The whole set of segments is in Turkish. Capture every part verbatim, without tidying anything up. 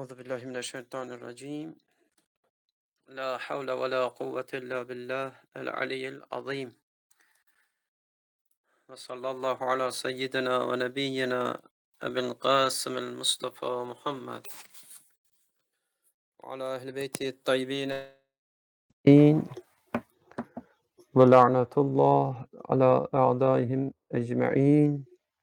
أعوذ بالله من الشيطان الرجيم. لا حول ولا قوة إلا بالله العلي العظيم. وصلى الله على سيدنا ونبينا أبي القاسم المصطفى محمد وعلى أهل بيته الطيبين الطاهرين، ولعنة الله على أعدائهم أجمعين.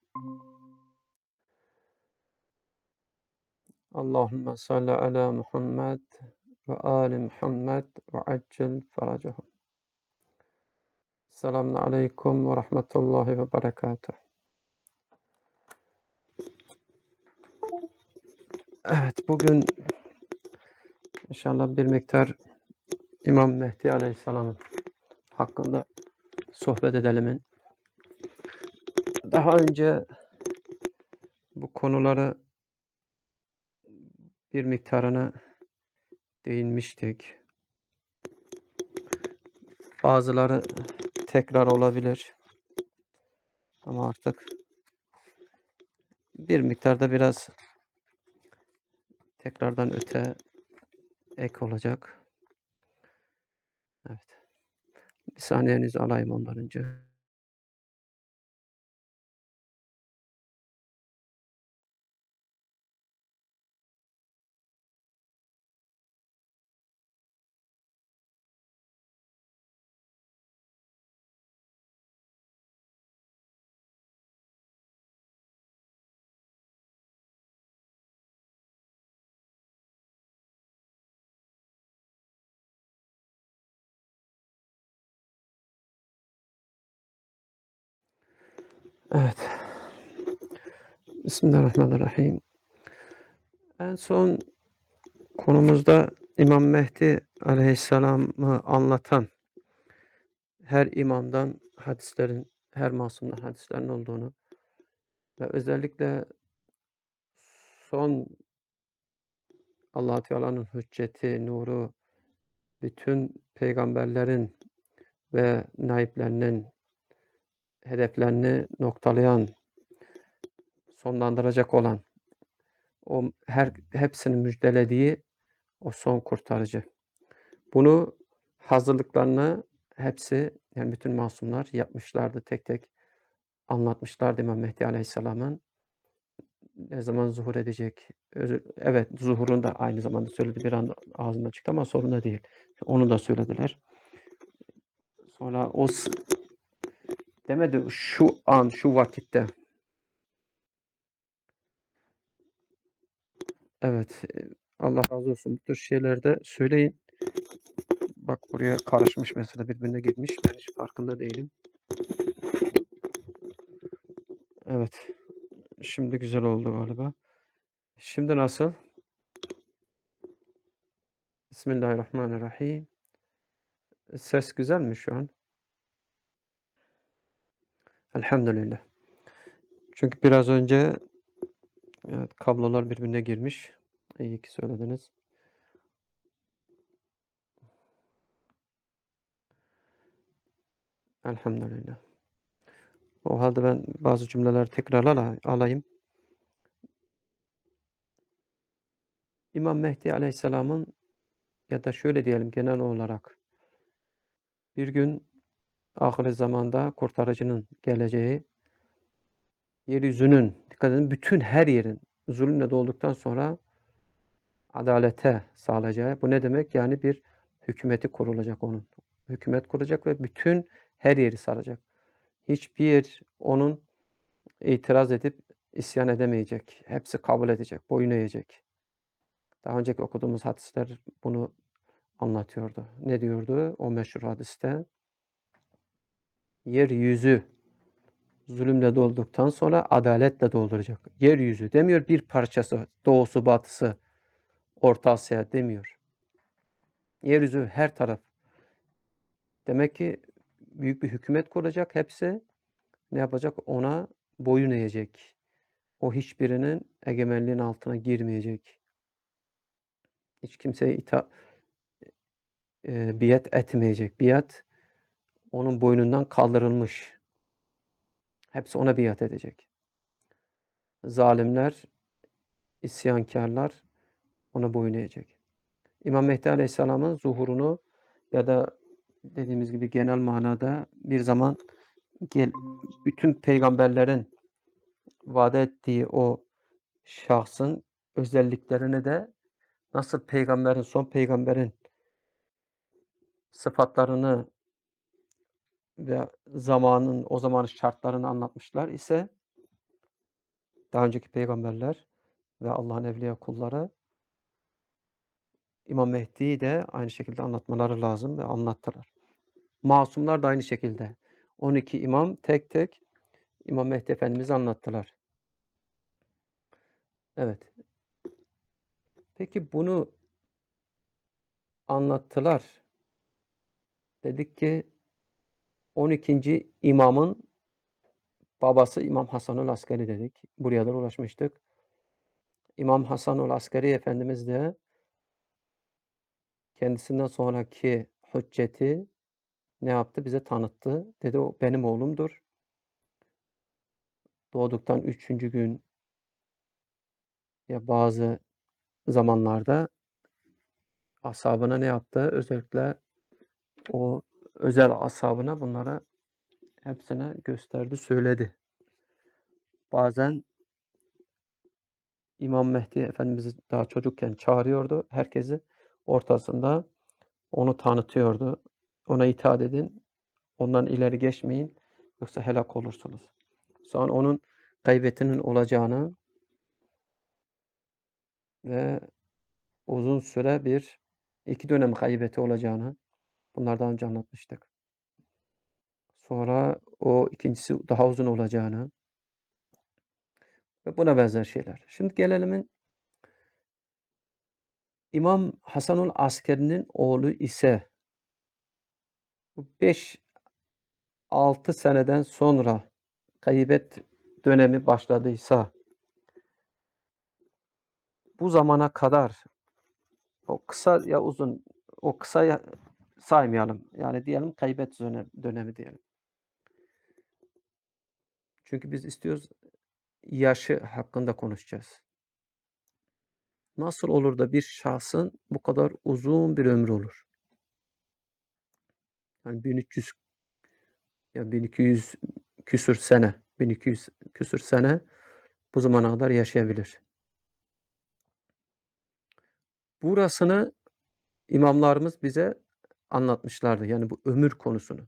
اللهم صل على محمد وآل محمد وعجل فرجهم. Selamun Aleyküm ve Rahmetullahi ve Berekatuhu. Evet, bugün inşallah bir miktar İmam Mehdi Aleyhisselam'ın hakkında sohbet edelim. Daha önce bu konuları bir miktarına değinmiştik. Bazıları tekrar olabilir. Ama artık bir miktarda biraz tekrardan öte ek olacak. Evet. Bir saniyenizi alayım ondan önce. Evet. Bismillahirrahmanirrahim. En son konumuzda İmam Mehdi Aleyhisselam'ı anlatan her imamdan hadislerin, her masumdan hadislerin olduğunu ve özellikle son Allah Teala'nın hücceti, nuru, bütün peygamberlerin ve naiplerinin hedeflerini noktalayan, sonlandıracak olan, o her hepsinin müjdelediği o son kurtarıcı. Bunu hazırlıklarını hepsi, yani bütün masumlar yapmışlardı, tek tek anlatmışlardı İmam Mehdi Aleyhisselam'ın ne zaman zuhur edecek. Özür, evet, zuhurunu da aynı zamanda söyledi. Bir anda ağzından çıktı ama sorun da değil. Onu da söylediler. Sonra o demedi şu an, şu vakitte. Evet, Allah razı olsun. Bu tür şeyler de söyleyin. Bak, buraya karışmış mesela, birbirine girmiş. Ben hiç farkında değilim. Evet. Şimdi güzel oldu galiba. Şimdi nasıl? Bismillahirrahmanirrahim. Ses güzel mi şu an? Elhamdülillah. Çünkü biraz önce evet, kablolar birbirine girmiş. İyi ki söylediniz. Elhamdülillah. O halde ben bazı cümleler tekrar ala- alayım. İmam Mehdi Aleyhisselam'ın, ya da şöyle diyelim genel olarak, bir gün ahir zamanda kurtarıcının geleceği, yeryüzünün, dikkat edin, bütün her yerin zulümle dolduktan sonra adalete sağlayacağı. Bu ne demek? Yani bir hükümeti kurulacak onun. Hükümet kuracak ve bütün her yeri saracak. Hiçbir onun itiraz edip isyan edemeyecek. Hepsi kabul edecek, boyun eğecek. Daha önceki okuduğumuz hadisler bunu anlatıyordu. Ne diyordu o meşhur hadiste? Yeryüzü zulümle dolduktan sonra adaletle dolduracak. Yeryüzü demiyor, bir parçası, doğusu, batısı, Orta Asya demiyor. Yeryüzü her taraf. Demek ki büyük bir hükümet kuracak. Hepsi ne yapacak? Ona boyun eğecek. O hiçbirinin egemenliğin altına girmeyecek. Hiç kimseye ita e, biat etmeyecek. Biat onun boynundan kaldırılmış. Hepsi ona biat edecek. Zalimler, isyankârlar ona boyun eğecek. İmam Mehdi Aleyhisselam'ın zuhurunu ya da dediğimiz gibi genel manada bir zaman gel bütün peygamberlerin vaat ettiği o şahsın özelliklerini de nasıl peygamberin, son peygamberin sıfatlarını ve zamanın, o zamanın şartlarını anlatmışlar ise daha önceki peygamberler ve Allah'ın evliya kulları İmam Mehdi'yi de aynı şekilde anlatmaları lazım ve anlattılar. Masumlar da aynı şekilde. on iki imam tek tek İmam Mehdi Efendimiz'i anlattılar. Evet. Peki bunu anlattılar. Dedik ki on ikinci imamın babası İmam Hasanül Askeri dedik. Buraya da ulaşmıştık. İmam Hasanül Askeri Efendimiz de kendisinden sonraki hücceti ne yaptı? Bize tanıttı. Dedi o benim oğlumdur. Doğduktan üçüncü gün ya bazı zamanlarda ashabına ne yaptı? Özellikle o özel ashabına bunlara hepsine gösterdi, söyledi. Bazen İmam Mehdi Efendimiz'i daha çocukken çağırıyordu. Herkesi ortasında onu tanıtıyordu. Ona itaat edin, ondan ileri geçmeyin yoksa helak olursunuz. Sonra onun gıybetinin olacağını ve uzun süre bir iki dönem gıybeti olacağını bunları daha önce anlatmıştık. Sonra o ikincisi daha uzun olacağını ve buna benzer şeyler. Şimdi gelelim İmam Hasanul Askeri'nin oğlu ise bu beş altı seneden sonra gıybet dönemi başladıysa bu zamana kadar o kısa ya uzun o kısaya saymayalım. Yani diyelim gıybet dönem dönemi diyelim. Çünkü biz istiyoruz yaşı hakkında konuşacağız. Nasıl olur da bir şahsın bu kadar uzun bir ömrü olur? Yani bin üç yüz ya bin iki yüz küsur sene, bin iki yüz küsur sene bu zamana kadar yaşayabilir. Burasını imamlarımız bize anlatmışlardı. Yani bu ömür konusunu.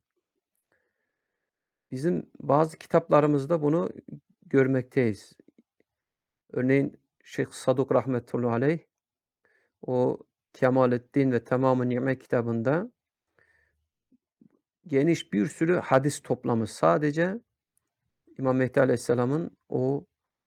Bizim bazı kitaplarımızda bunu görmekteyiz. Örneğin Şeyh Saduk rahmetullahi aleyh o Kemalettin ve Tamam-ı Ni'me kitabında geniş bir sürü hadis toplamış. Sadece İmam Mehdi Aleyhisselam'ın o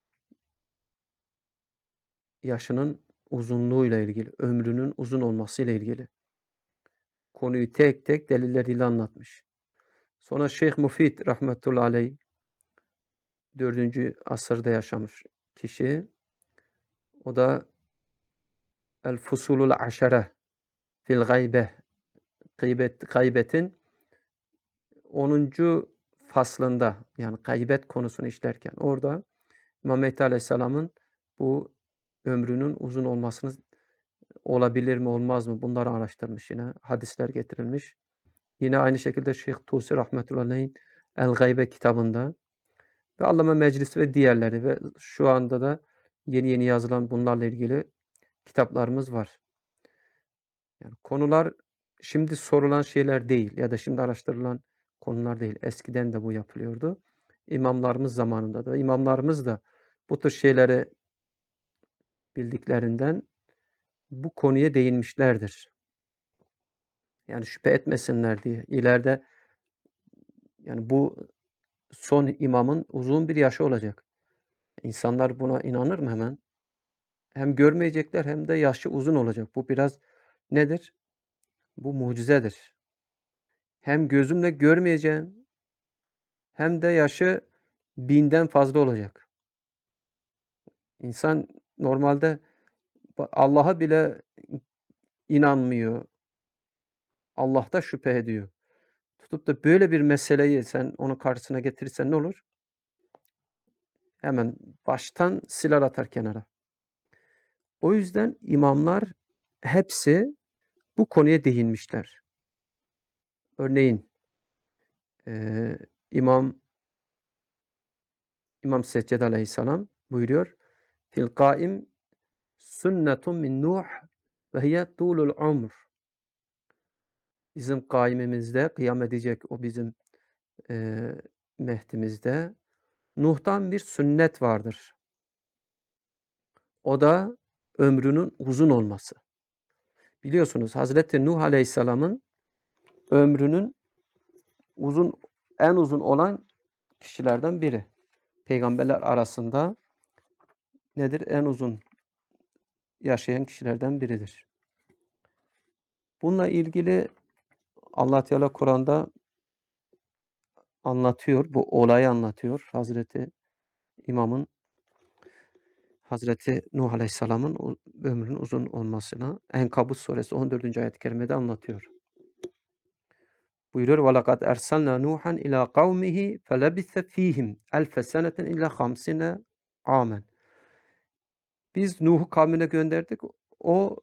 yaşının uzunluğuyla ilgili, ömrünün uzun olmasıyla ilgili. Konuyu tek tek delilleriyle anlatmış. Sonra Şeyh Mufid rahmetullahi aleyh dördüncü asırda yaşamış kişi. O da El Fusulul Aşere fil Gaybe gıybet, gaybetin onuncu faslında yani gaybet konusunu işlerken orada İmam Mehdi Aleyhisselam'ın bu ömrünün uzun olmasını olabilir mi olmaz mı bunları araştırmış yine. Hadisler getirilmiş. Yine aynı şekilde Şeyh Tusi rahmetullahi aleyh'in El Gaybe kitabında ve Allame Meclisi ve diğerleri ve şu anda da yeni yeni yazılan bunlarla ilgili kitaplarımız var. Yani konular şimdi sorulan şeyler değil ya da şimdi araştırılan konular değil. Eskiden de bu yapılıyordu. İmamlarımız zamanında da. İmamlarımız da bu tür şeyleri bildiklerinden bu konuya değinmişlerdir. Yani şüphe etmesinler diye. İleride yani bu son imamın uzun bir yaşı olacak. İnsanlar buna inanır mı hemen? Hem görmeyecekler hem de yaşı uzun olacak. Bu biraz nedir? Bu mucizedir. Hem gözümle görmeyeceğim hem de yaşı binden fazla olacak. İnsan normalde Allah'a bile inanmıyor. Allah'ta şüphe ediyor. Tutup da böyle bir meseleyi sen onun karşısına getirirsen ne olur? Hemen baştan siler atar kenara. O yüzden imamlar hepsi bu konuya değinmişler. Örneğin eee, İmam İmam Seccad Aleyhisselam buyuruyor: "Fil kâim sünnetun min Nuh ve hiye tûlul umr." Bizim kaimimizde, kıyam edecek o bizim eee Mehdi'mizde Nuh'tan bir sünnet vardır. O da ömrünün uzun olması. Biliyorsunuz Hazreti Nuh Aleyhisselam'ın ömrünün uzun en uzun olan kişilerden biri. Peygamberler arasında nedir? En uzun yaşayan kişilerden biridir. Bununla ilgili Allah Teala Kur'an'da anlatıyor, bu olayı anlatıyor. Hazreti İmam'ın Hazreti Nuh Aleyhisselam'ın ömrünün uzun olmasını Enkabut suresi on dördüncü ayet-i kerimede anlatıyor. Buyuruyor: وَلَقَدْ اَرْسَلْنَا نُوحًا اِلَى قَوْمِهِ فَلَبِثَ ف۪يهِمْ أَلْفَ سَنَةٍ اِلَّا خَمْسِينَ عَامًا. Biz Nuh'u kavmine gönderdik. O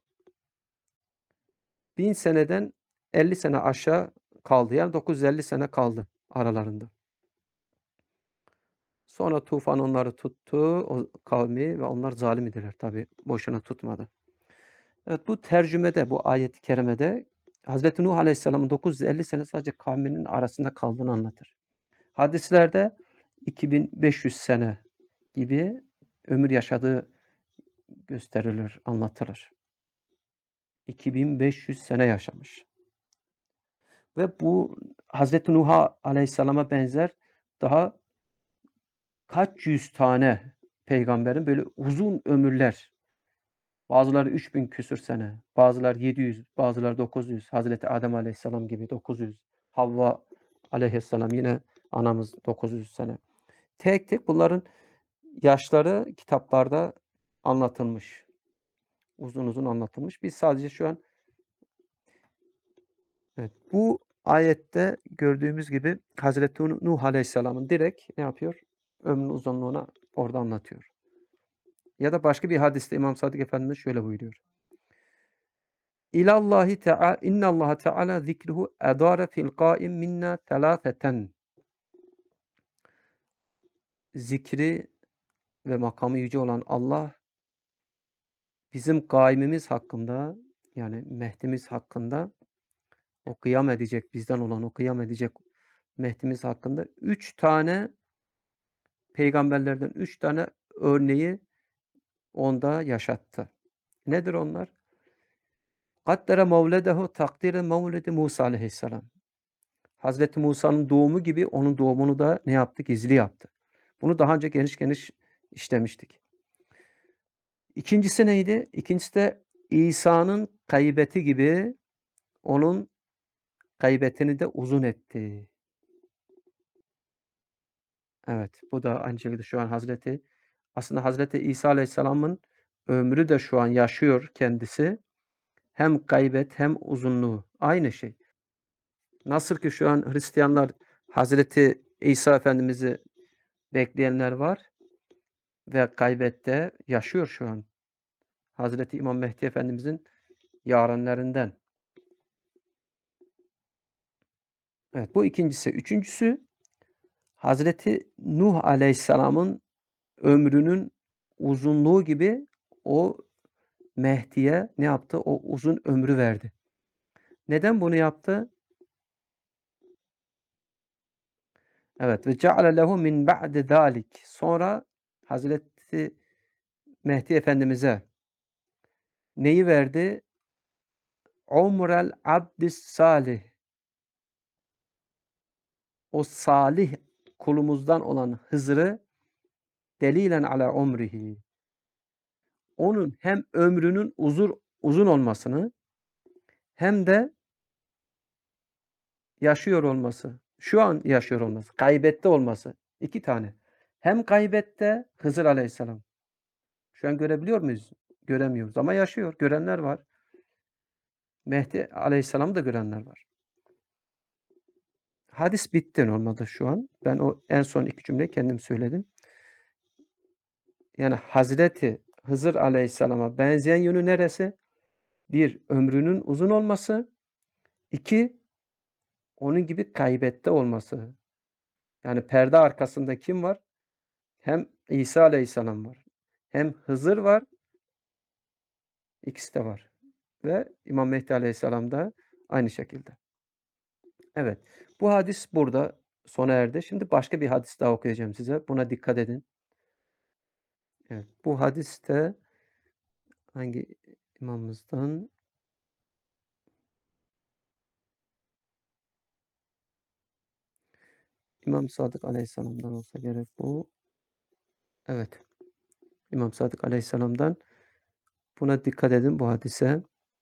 bin seneden elli sene aşağı kaldı. Yani dokuz yüz elli sene kaldı aralarında. Sonra tufan onları tuttu, o kavmi, ve onlar zalim idiler. Tabi boşuna tutmadı. Evet, bu tercümede, bu ayet-i kerimede Hazreti Nuh Aleyhisselam'ın dokuz yüz elli sene sadece kavminin arasında kaldığını anlatır. Hadislerde iki bin beş yüz sene gibi ömür yaşadığı gösterilir, anlatılır. iki bin beş yüz sene yaşamış. Ve bu Hazreti Nuh Aleyhisselam'a benzer daha kaç yüz tane peygamberin böyle uzun ömürler, bazıları üç bin küsür sene, bazıları yedi yüz, bazıları dokuz yüz, Hazreti Adem Aleyhisselam gibi dokuz yüz, Havva Aleyhisselam yine anamız dokuz yüz sene. Tek tek bunların yaşları kitaplarda anlatılmış. Uzun uzun anlatılmış. Biz sadece şu an evet, bu ayette gördüğümüz gibi Hazreti Nuh Aleyhisselam'ın direkt ne yapıyor? Ömrünün uzunluğuna orada anlatıyor. Ya da başka bir hadiste İmam Sadık Efendimiz şöyle buyuruyor: İlallahi Teala innallaha Teala zikruhu edare fil qaim minna telafeten. Zikri ve makamı yüce olan Allah bizim kaimimiz hakkında, yani Mehdi'miz hakkında, o kıyam edecek, bizden olan o kıyam edecek Mehdi'miz hakkında üç tane peygamberlerden üç tane örneği onda yaşattı. Nedir onlar? Kaddere mevledehu takdire mevledi Musa aleyhisselam. Hazreti Musa'nın doğumu gibi onun doğumunu da ne yaptı? Gizli yaptı. Bunu daha önce geniş geniş işlemiştik. İkincisi neydi? İkincisi de İsa'nın gaybeti gibi onun gaybetini de uzun etti. Evet, bu da aynı şekilde şu an Hazreti aslında Hazreti İsa Aleyhisselam'ın ömrü de şu an yaşıyor kendisi. Hem gaybet hem uzunluğu aynı şey. Nasıl ki şu an Hristiyanlar Hazreti İsa Efendimiz'i bekleyenler var ve gaybette yaşıyor şu an. Hazreti İmam Mehdi Efendimiz'in yarenlerinden. Evet, bu ikincisi. Üçüncüsü Hazreti Nuh Aleyhisselam'ın ömrünün uzunluğu gibi o Mehdi'ye ne yaptı? O uzun ömrü verdi. Neden bunu yaptı? Evet, ve ceale lehu min ba'de zalik. Sonra Hazreti Mehdi Efendimiz'e neyi verdi? Umrel abdis salih. O salih kulumuzdan olan Hızır'ı delilen ala umrihi. Onun hem ömrünün uzun uzun olmasını hem de yaşıyor olması, şu an yaşıyor olması, gaybette olması. İki tane. Hem gaybette Hızır Aleyhisselam. Şu an görebiliyor muyuz? Göremiyoruz ama yaşıyor. Görenler var. Mehdi Aleyhisselam'ı da görenler var. Hadis bitti normalde şu an. Ben o en son iki cümleyi kendim söyledim. Yani Hazreti Hızır Aleyhisselam'a benzeyen yönü neresi? bir ömrünün uzun olması. iki onun gibi gaybette olması. Yani perde arkasında kim var? Hem İsa Aleyhisselam var. Hem Hızır var. İkisi de var. Ve İmam Mehdi Aleyhisselam da aynı şekilde. Evet. Bu hadis burada sona erdi. Şimdi başka bir hadis daha okuyacağım size. Buna dikkat edin. Evet. Bu hadiste hangi imamımızdan? İmam Sadık Aleyhisselam'dan olsa gerek bu. Evet. İmam Sadık Aleyhisselam'dan. Buna dikkat edin bu hadise.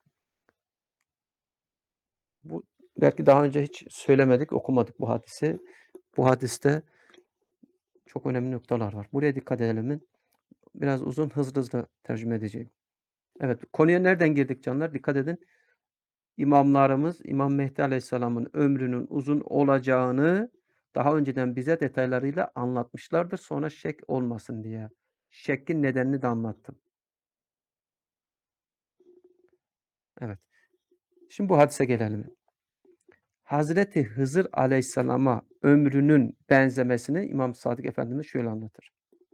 Bu belki daha önce hiç söylemedik, okumadık bu hadisi. Bu hadiste çok önemli noktalar var. Buraya dikkat edelim. Biraz uzun, hızlı hızlı tercüme edeceğim. Evet, konuya nereden girdik canlar? Dikkat edin. İmamlarımız İmam Mehdi Aleyhisselam'ın ömrünün uzun olacağını daha önceden bize detaylarıyla anlatmışlardır. Sonra şek olmasın diye. Şekkin nedenini de anlattım. Evet. Şimdi bu hadise gelelim. Hazreti Hızır Aleyhisselam'a ömrünün benzemesini İmam Sadık Efendimiz şöyle anlatır.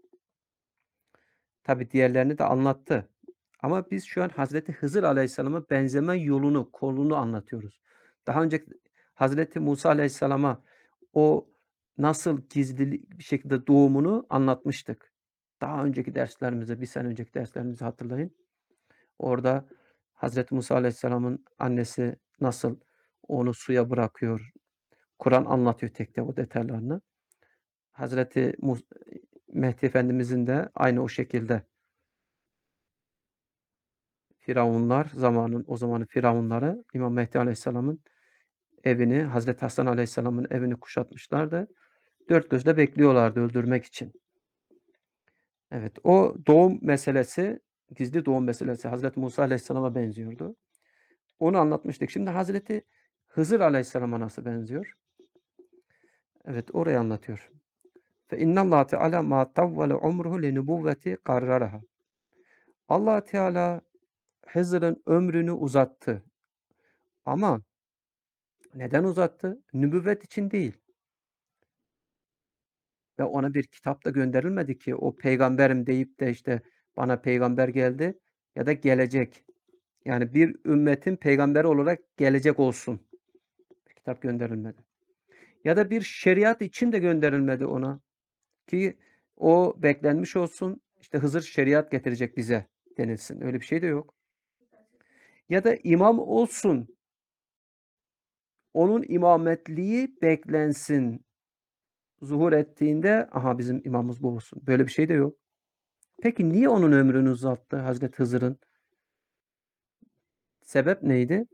Tabi diğerlerini de anlattı. Ama biz şu an Hazreti Hızır Aleyhisselam'a benzeme yolunu, kolunu anlatıyoruz. Daha önce Hazreti Musa Aleyhisselam'a o nasıl gizli bir şekilde doğumunu anlatmıştık. Daha önceki derslerimizde, bir sene önceki derslerimizi hatırlayın. Orada Hazreti Musa Aleyhisselam'ın annesi nasıl onu suya bırakıyor. Kur'an anlatıyor tek tek o detaylarını. Hazreti Mus Mehdi Efendimizin de aynı o şekilde Firavunlar zamanın o zamanın firavunları İmam Mehdi Aleyhisselam'ın evini, Hazreti Hasan Aleyhisselam'ın evini kuşatmışlardı. Dört gözle bekliyorlardı öldürmek için. Evet, o doğum meselesi, gizli doğum meselesi Hazreti Musa Aleyhisselam'a benziyordu. Onu anlatmıştık. Şimdi Hazreti Hızır Aleyhisselam'a nasıl benziyor? Evet, orayı anlatıyor. Fe innallâhe teâlâ mâ tavvale umruhu li nubuvveti qarraraha. Allah Teala Hızır'ın ömrünü uzattı. Ama neden uzattı? Nübüvvet için değil. Ve ona bir kitap da gönderilmedi ki o peygamberim deyip de işte bana peygamber geldi ya da gelecek. Yani bir ümmetin peygamberi olarak gelecek olsun. Bir kitap gönderilmedi. Ya da bir şeriat için de gönderilmedi ona. Ki o beklenmiş olsun. İşte Hızır şeriat getirecek bize denilsin. Öyle bir şey de yok. Ya da imam olsun. Onun imametliği beklensin. Zuhur ettiğinde aha bizim imamımız bu olsun. Böyle bir şey de yok. Peki niye onun ömrünü uzattı Hazreti Hızır'ın? Sebep neydi?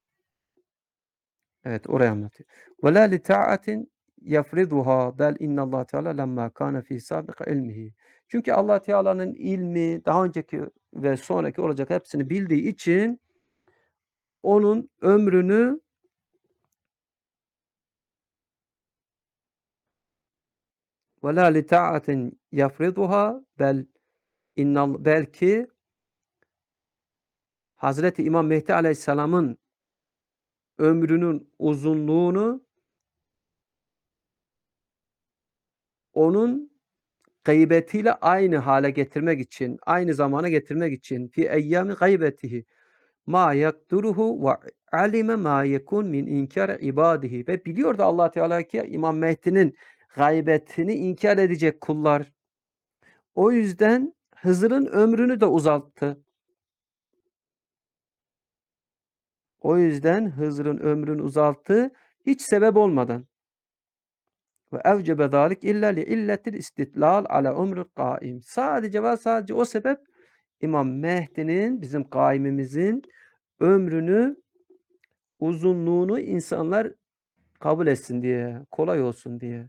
Evet, orayı anlatıyor. Ve la li ta'atin yafriduha bel innallah teala lemma kana fi sabık ilmihi. Çünkü Allah Teala'nın ilmi daha önceki ve sonraki olacak hepsini bildiği için onun ömrünü ve la li ta'atin yafriduha bel innal belki Hazreti İmam Mehdi Aleyhisselam'ın ömrünün uzunluğunu onun gıybetiyle aynı hale getirmek için, aynı zamana getirmek için fi eyyami gıybetihi ma yakduruhu ve alime ma yekun min inkar ibadihi ve biliyordu Allah Teala ki İmam Mehdi'nin gıybetini inkar edecek kullar. O yüzden Hızır'ın ömrünü de uzalttı. O yüzden Hızır'ın ömrünü uzalttı hiç sebep olmadan. Ve evcebe zalik illa li illetil istitlal ala umrul kaim. Sadece ve sadece o sebep İmam Mehdi'nin bizim kaimimizin ömrünü uzunluğunu insanlar kabul etsin diye, kolay olsun diye.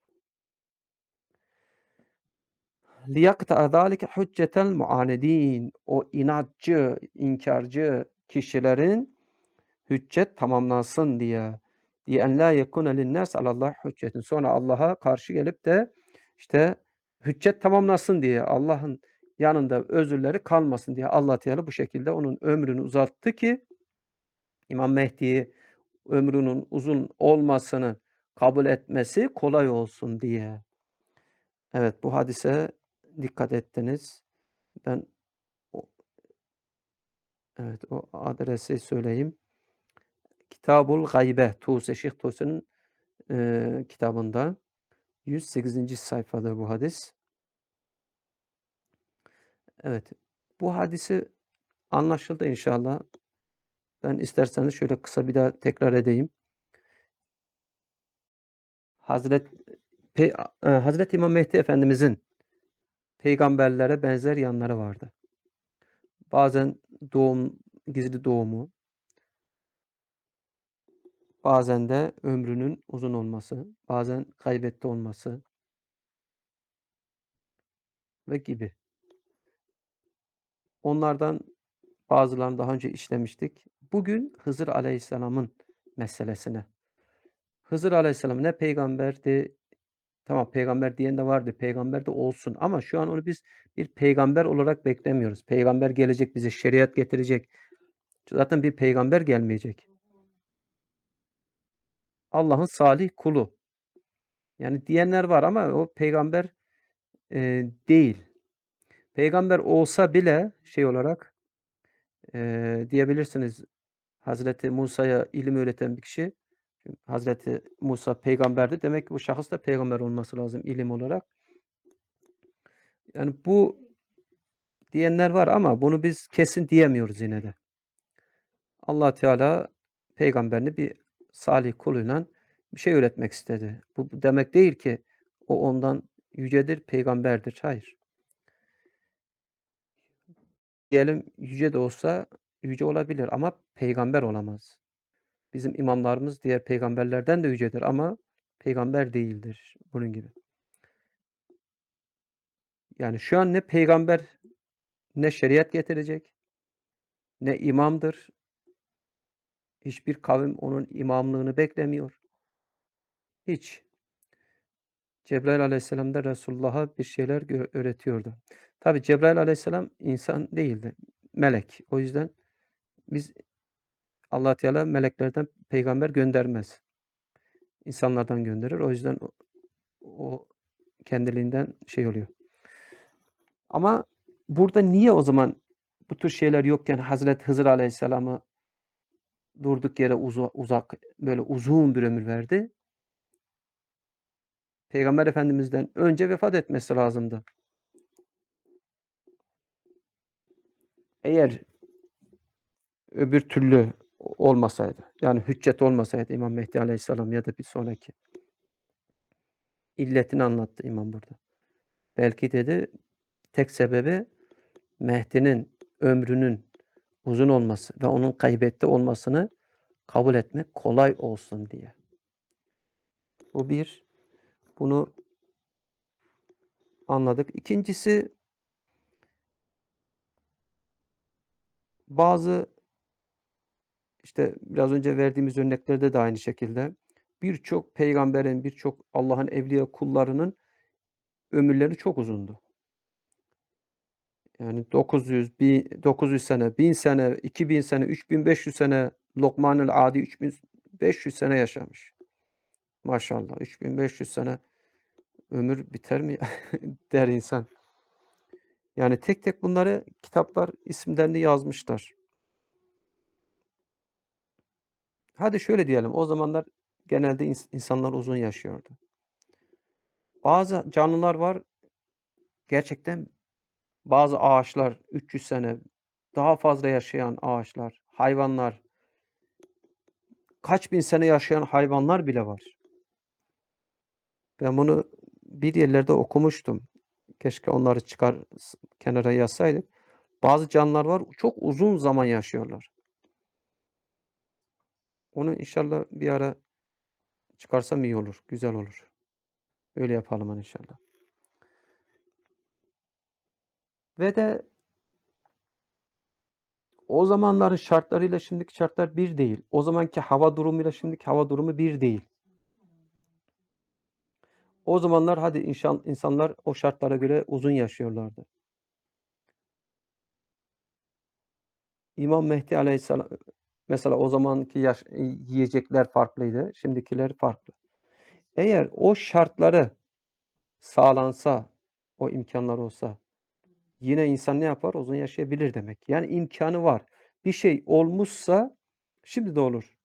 Liyakta zalike hüccetel muanidin. O inatçı, inkarcı kişilerin hüccet tamamlansın diye. Diye en la yekune linnas alallah hüccetin. Sonra Allah'a karşı gelip de işte hüccet tamamlasın diye Allah'ın yanında özürleri kalmasın diye Allah Teala bu şekilde onun ömrünü uzattı ki İmam Mehdi'yi ömrünün uzun olmasını kabul etmesi kolay olsun diye. Evet, bu hadise dikkat ettiniz. Ben o evet, o adresi söyleyeyim. Kitabul Gaybe, Tusi, Şeyh Tusi'nin eee, kitabında yüz sekizinci sayfada bu hadis. Evet, bu hadisi anlaşıldı inşallah. Ben isterseniz şöyle kısa bir daha tekrar edeyim. Hazret Pe eee, Hazreti İmam Mehdi Efendimizin peygamberlere benzer yanları vardı. Bazen doğum, gizli doğumu, bazen de ömrünün uzun olması, bazen gaybette olması ve gibi. Onlardan bazılarını daha önce işlemiştik. Bugün Hızır Aleyhisselam'ın meselesine. Hızır Aleyhisselam ne peygamberdi? Tamam, peygamber diyen de vardı. Peygamber de olsun ama şu an onu biz bir peygamber olarak beklemiyoruz. Peygamber gelecek, bize şeriat getirecek. Zaten bir peygamber gelmeyecek. Allah'ın salih kulu. Yani diyenler var ama o peygamber eee, değil. Peygamber olsa bile şey olarak eee, diyebilirsiniz Hazreti Musa'ya ilim öğreten bir kişi, Hazreti Musa peygamberdi. Demek ki bu şahıs da peygamber olması lazım ilim olarak. Yani bu diyenler var ama bunu biz kesin diyemiyoruz yine de. Allah Teala peygamberini bir salih kuluyla bir şey öğretmek istedi. Bu bu demek değil ki o ondan yücedir, peygamberdir. Hayır. Diyelim yüce de olsa yüce olabilir ama peygamber olamaz. Bizim imamlarımız diğer peygamberlerden de yücedir ama peygamber değildir. Bunun gibi. Yani şu an ne peygamber ne şeriat getirecek, ne imamdır. Hiçbir kavim onun imamlığını beklemiyor. Hiç. Cebrail aleyhisselam da Resulullah'a bir şeyler gö öğretiyordu. Tabi Cebrail aleyhisselam insan değildi, melek. O yüzden biz Allah Teala meleklerden peygamber göndermez. İnsanlardan gönderir. O yüzden o, o kendiliğinden şey oluyor. Ama burada niye o zaman bu tür şeyler yokken Hazreti Hızır Aleyhisselam'ı durduk yere uza, uzak böyle uzun bir ömür verdi? Peygamber Efendimiz'den önce vefat etmesi lazımdı. Eğer öbür türlü olmasaydı, yani hüccet olmasaydı İmam Mehdi Aleyhisselam ya da bir sonraki illetini anlattı imam burada. Belki dedi tek sebebi Mehdi'nin ömrünün uzun olması ve onun kaybette olmasını kabul etmek kolay olsun diye. Bu bir. Bunu anladık. İkincisi bazı işte biraz önce verdiğimiz örneklerde de aynı şekilde birçok peygamberin, birçok Allah'ın evliya kullarının ömürleri çok uzundu. Yani dokuz yüz, bi dokuz yüz sene, bin sene, iki bin sene, üç bin beş yüz sene Lokmanül Adi üç bin beş yüz sene yaşamış. Maşallah üç bin beş yüz sene ömür biter mi der insan. Yani tek tek bunları kitaplar isimlerini yazmışlar. Hadi şöyle diyelim, o zamanlar genelde ins insanlar uzun yaşıyordu. Bazı canlılar var, gerçekten bazı ağaçlar üç yüz sene, daha fazla yaşayan ağaçlar, hayvanlar, kaç bin sene yaşayan hayvanlar bile var. Ben bunu bir yerlerde okumuştum. Keşke onları çıkar kenara yazsaydık. Bazı canlılar var, çok uzun zaman yaşıyorlar. Onu inşallah bir ara çıkarsam iyi olur, güzel olur. Öyle yapalım hani inşallah. Ve de o zamanların şartlarıyla şimdiki şartlar bir değil. O zamanki hava durumuyla şimdiki hava durumu bir değil. O zamanlar hadi inşan insanlar o şartlara göre uzun yaşıyorlardı. İmam Mehdi Aleyhisselam mesela o zamanki yaş yiyecekler farklıydı, şimdikileri farklı. Eğer o şartları sağlansa, o imkânlar olsa yine insan ne yapar? Uzun yaşayabilir demek. Yani imkânı var. Bir şey olmuşsa şimdi de olur.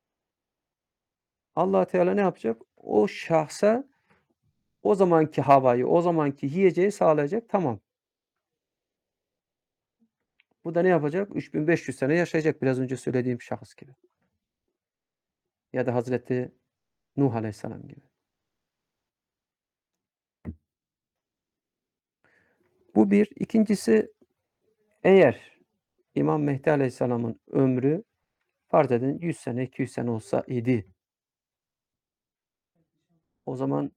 Allah Teala ne yapacak? O şahsa o zamanki havayı, o zamanki yiyeceği sağlayacak, tamam. Bu da ne yapacak? üç bin beş yüz sene yaşayacak biraz önce söylediğim şahıs gibi. Ya da Hazreti Nuh Aleyhisselam gibi. Bu bir. ikincisi eğer İmam Mehdi Aleyhisselam'ın ömrü farz edin yüz sene, iki yüz sene olsa idi. O zaman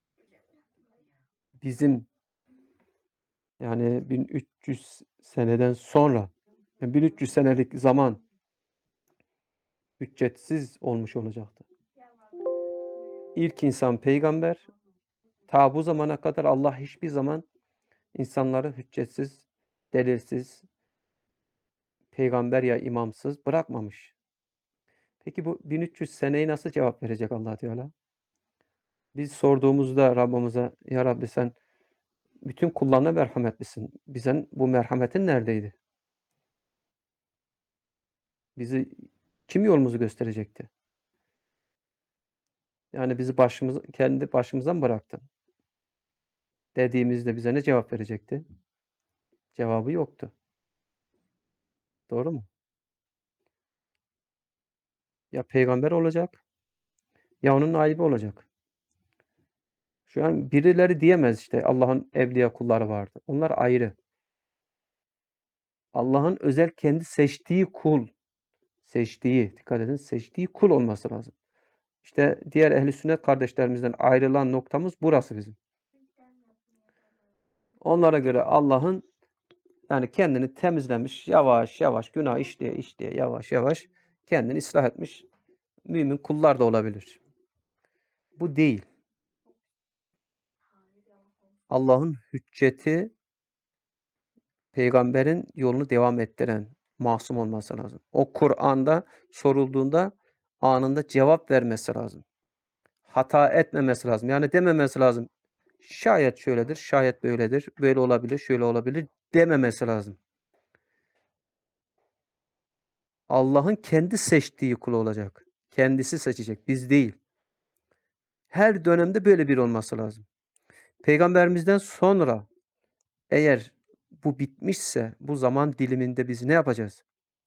bizim yani bin üç yüz seneden sonra yani bin üç yüz senelik zaman hüccetsiz olmuş olacaktı. İlk insan peygamber. Ta bu zamana kadar Allah hiçbir zaman insanları hüccetsiz, delilsiz, peygamber ya imamsız bırakmamış. Peki bu bin üç yüz seneyi nasıl cevap verecek Allah Teala? Biz sorduğumuzda Rabbimize ya Rabbi sen bütün kullarına merhametlisin. Bize bu merhametin neredeydi? Bizi kim yolumuzu gösterecekti? Yani bizi başımız kendi başımıza mı bıraktın? Dediğimizde bize ne cevap verecekti? Cevabı yoktu. Doğru mu? Ya peygamber olacak ya onun naibi olacak. Şu an birileri diyemez işte Allah'ın evliya kulları vardı. Onlar ayrı. Allah'ın özel kendi seçtiği kul, seçtiği, dikkat edin, seçtiği kul olması lazım. İşte diğer ehli sünnet kardeşlerimizden ayrılan noktamız burası bizim. Onlara göre Allah'ın yani kendini temizlemiş, yavaş yavaş günah işleye işleye yavaş yavaş kendini ıslah etmiş mümin kullar da olabilir. Bu değil. Allah'ın hücceti peygamberin yolunu devam ettiren masum olması lazım. O Kur'an'da sorulduğunda anında cevap vermesi lazım. Hata etmemesi lazım. Yani dememesi lazım. Şayet şöyledir, şayet böyledir, böyle olabilir, şöyle olabilir dememesi lazım. Allah'ın kendi seçtiği kul olacak. Kendisi seçecek, biz değil. Her dönemde böyle bir olması lazım. Peygamberimizden sonra eğer bu bitmişse bu zaman diliminde biz ne yapacağız?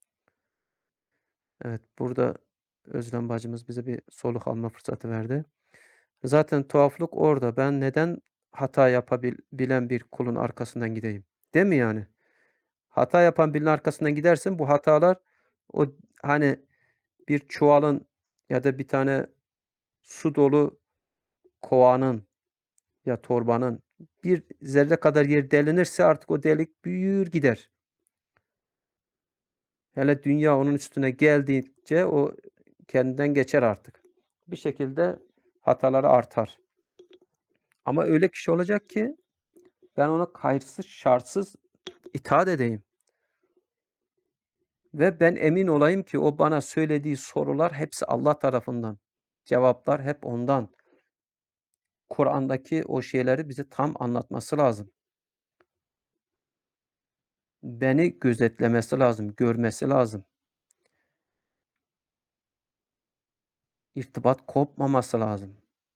Evet, burada Özlem bacımız bize bir soluk alma fırsatı verdi. Zaten tuhaflık orada. Ben neden hata yapabilen bir kulun arkasından gideyim? Değil mi yani? Hata yapan birinin arkasından gidersin bu hatalar o hani bir çuvalın ya da bir tane su dolu kovanın ya torbanın bir zerre kadar yer delinirse artık o delik büyür gider. Hele dünya onun üstüne geldikçe o kendinden geçer artık. Bir şekilde hataları artar. Ama öyle kişi olacak ki ben ona kayıtsız şartsız itaat edeyim. Ve ben emin olayım ki o bana söylediği sorular hepsi Allah tarafından. Cevaplar hep ondan. Kur'an'daki o şeyleri bize tam anlatması lazım. Beni gözetlemesi lazım, görmesi lazım. İrtibat kopmaması lazım.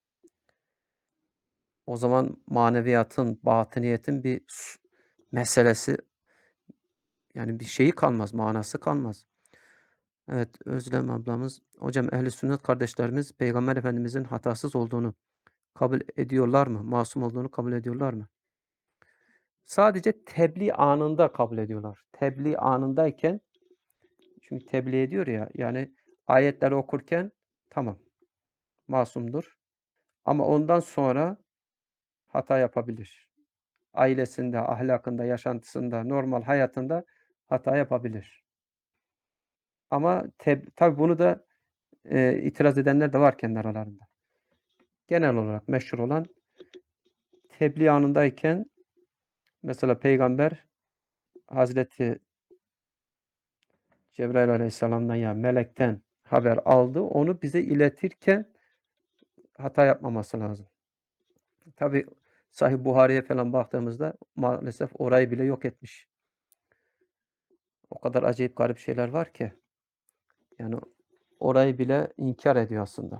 O zaman maneviyatın, batiniyetin bir meselesi yani bir şeyi kalmaz, manası kalmaz. Evet, Özlem ablamız, hocam ehl-i sünnet kardeşlerimiz Peygamber Efendimizin hatasız olduğunu kabul ediyorlar mı? Masum olduğunu kabul ediyorlar mı? Sadece tebliğ anında kabul ediyorlar. Tebliğ anındayken çünkü tebliğ ediyor ya yani ayetleri okurken tamam masumdur. Ama ondan sonra hata yapabilir. Ailesinde, ahlakında, yaşantısında, normal hayatında hata yapabilir. Ama tabi bunu da e, itiraz edenler de var kendi aralarında. Genel olarak meşhur olan tebliğ anındayken mesela peygamber Hazreti Cebrail aleyhisselam'dan ya melekten haber aldı. Onu bize iletirken hata yapmaması lazım. Tabii Sahih Buhari'ye falan baktığımızda maalesef orayı bile yok etmiş. O kadar acayip garip şeyler var ki. Yani orayı bile inkar ediyor aslında.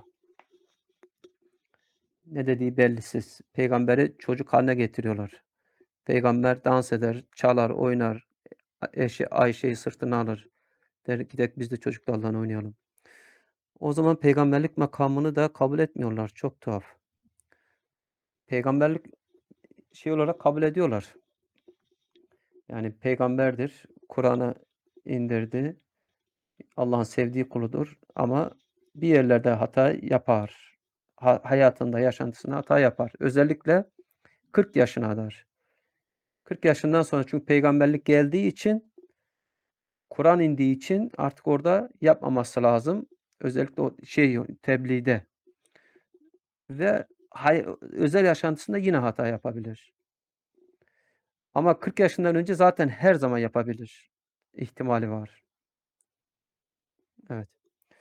Ne dediği bellisiz. Peygamberi çocuk haline getiriyorlar. Peygamber dans eder, çalar, oynar. Eşi Ayşe'yi sırtına alır. Der gidek biz de çocuklarla oynayalım. O zaman peygamberlik makamını da kabul etmiyorlar. Çok tuhaf. Peygamberlik şey olarak kabul ediyorlar. Yani peygamberdir. Kur'an'ı indirdi. Allah'ın sevdiği kuludur ama bir yerlerde hata yapar. Ha, hayatında, yaşantısında hata yapar. Özellikle kırk yaşına kadar. kırk yaşından sonra çünkü peygamberlik geldiği için, Kur'an indiği için artık orada yapmaması lazım. Özellikle o şey tebliğde. Ve hay özel yaşantısında yine hata yapabilir. Ama kırk yaşından önce zaten her zaman yapabilir. İhtimali var. Evet.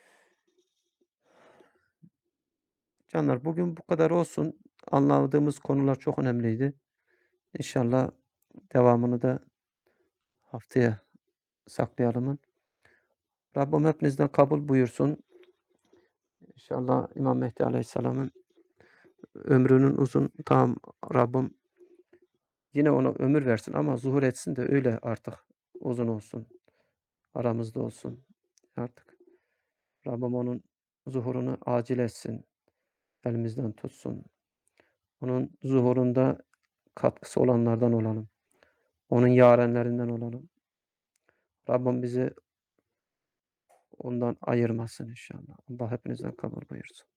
Canlar bugün bu kadar olsun. Anladığımız konular çok önemliydi. İnşallah devamını da haftaya saklayalım. Rabbim hepinizden kabul buyursun. İnşallah İmam Mehdi Aleyhisselam'ın ömrünün uzun tam Rabbim yine ona ömür versin ama zuhur etsin de öyle artık uzun olsun. Aramızda olsun artık. Rabbim onun zuhurunu acil etsin. Elimizden tutsun. Onun zuhurunda katkısı olanlardan olalım. Onun yarenlerinden olalım. Rabbim bizi ondan ayırmasın inşallah. Allah hepinizden kabul buyursun.